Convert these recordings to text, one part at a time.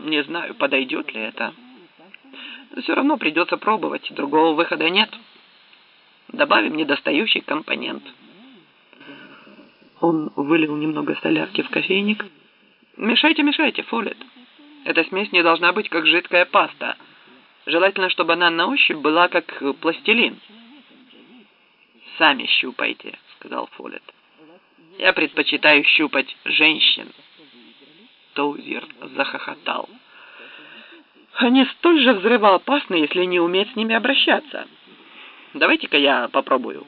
Не знаю, подойдет ли это. Но все равно придется пробовать, другого выхода нет. Добавим недостающий компонент. Он вылил немного солярки в кофейник. Мешайте, мешайте, Фоллетт. Эта смесь не должна быть как жидкая паста. Желательно, чтобы она на ощупь была как пластилин. «Сами щупайте», — сказал Фоллетт. «Я предпочитаю щупать женщин». Тоузер захохотал. «Они столь же взрывоопасны, если не уметь с ними обращаться. Давайте-ка я попробую».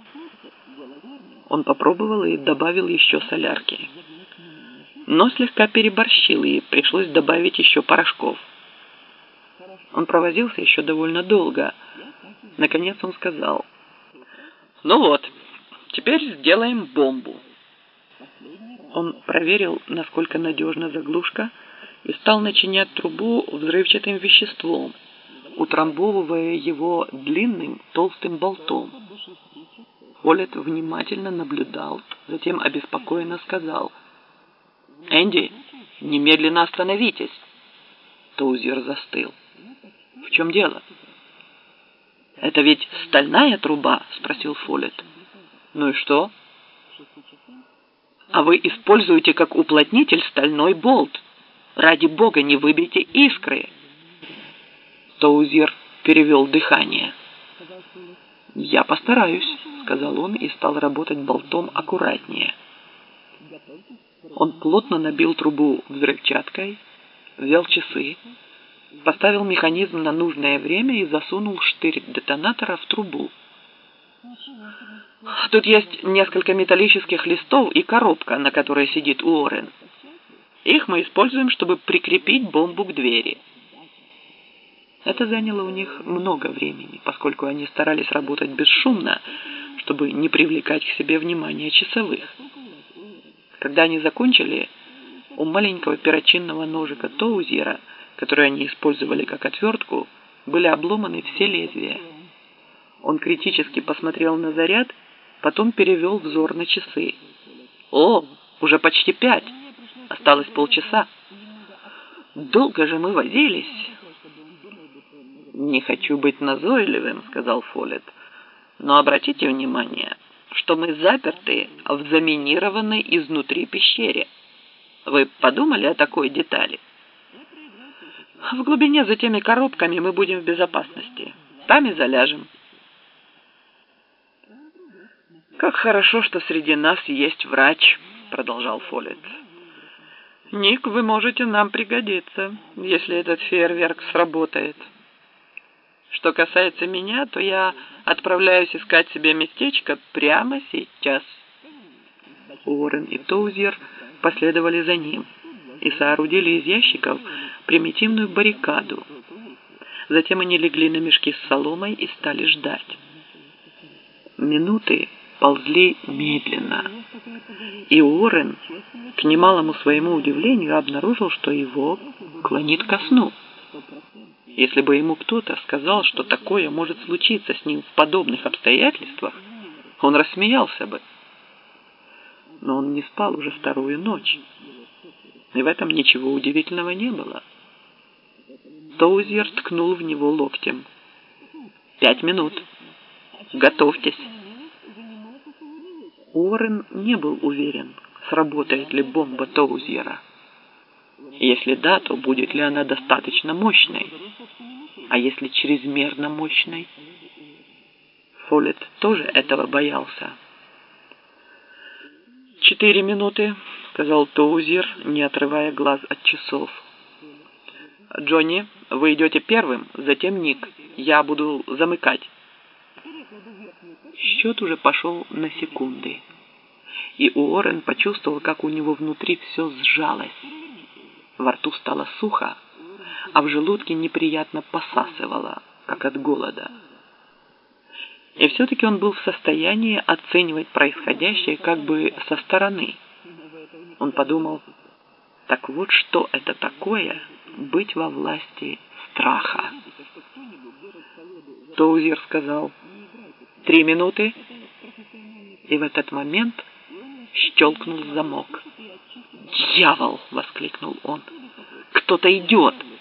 Он попробовал и добавил еще солярки. Но слегка переборщил, и пришлось добавить еще порошков. Он провозился еще довольно долго. Наконец он сказал: «Ну вот, теперь сделаем бомбу». Он проверил, насколько надежна заглушка, и стал начинять трубу взрывчатым веществом, утрамбовывая его длинным толстым болтом. Фоллетт внимательно наблюдал, затем обеспокоенно сказал: «Энди, немедленно остановитесь!» Тоузер застыл. «В чем дело?» «Это ведь стальная труба?» — спросил Фоллетт. «Ну и что?» «А вы используете как уплотнитель стальной болт. Ради бога, не выбейте искры!» Тоузер перевел дыхание. «Я постараюсь», — сказал он и стал работать болтом аккуратнее. Он плотно набил трубу взрывчаткой, взял часы, поставил механизм на нужное время и засунул штырь детонатора в трубу. «Тут есть несколько металлических листов и коробка, на которой сидит Уоррен. Их мы используем, чтобы прикрепить бомбу к двери». Это заняло у них много времени, поскольку они старались работать бесшумно, чтобы не привлекать к себе внимание часовых. Когда они закончили, у маленького перочинного ножика Тоузера, который они использовали как отвертку, были обломаны все лезвия. Он критически посмотрел на заряд, потом перевел взор на часы. «О, уже почти 5. Осталось полчаса. Долго же мы возились». «Не хочу быть назойливым», — сказал Фоллетт, «но обратите внимание, что мы заперты в заминированной изнутри пещере. Вы подумали о такой детали?» «В глубине за теми коробками мы будем в безопасности. Там и заляжем». «Как хорошо, что среди нас есть врач», — продолжал Фоллетт. «Ник, вы можете нам пригодиться, если этот фейерверк сработает. Что касается меня, то я отправляюсь искать себе местечко прямо сейчас». Уоррен и Тоузер последовали за ним и соорудили из ящиков примитивную баррикаду. Затем они легли на мешки с соломой и стали ждать. Минуты ползли медленно, и Уоррен, к немалому своему удивлению, обнаружил, что его клонит ко сну. Если бы ему кто-то сказал, что такое может случиться с ним в подобных обстоятельствах, он рассмеялся бы. Но он не спал уже вторую ночь, и в этом ничего удивительного не было. Тоузер ткнул в него локтем. 5 минут. Готовьтесь». Уоррен не был уверен, сработает ли бомба Тоузера. Если да, то будет ли она достаточно мощной? А если чрезмерно мощной? Фоллетт тоже этого боялся. 4 минуты, сказал Тоузер, не отрывая глаз от часов. «Джонни, вы идете первым, затем Ник. Я буду замыкать». Счет уже пошел на секунды, и Уоррен почувствовал, как у него внутри все сжалось. Во рту стало сухо, а в желудке неприятно посасывало, как от голода. И все-таки он был в состоянии оценивать происходящее как бы со стороны. Он подумал: так вот что это такое — быть во власти страха. Тоузер сказал: 3 минуты, и в этот момент щелкнул замок. «Дьявол!» — воскликнул он. кто-то идет.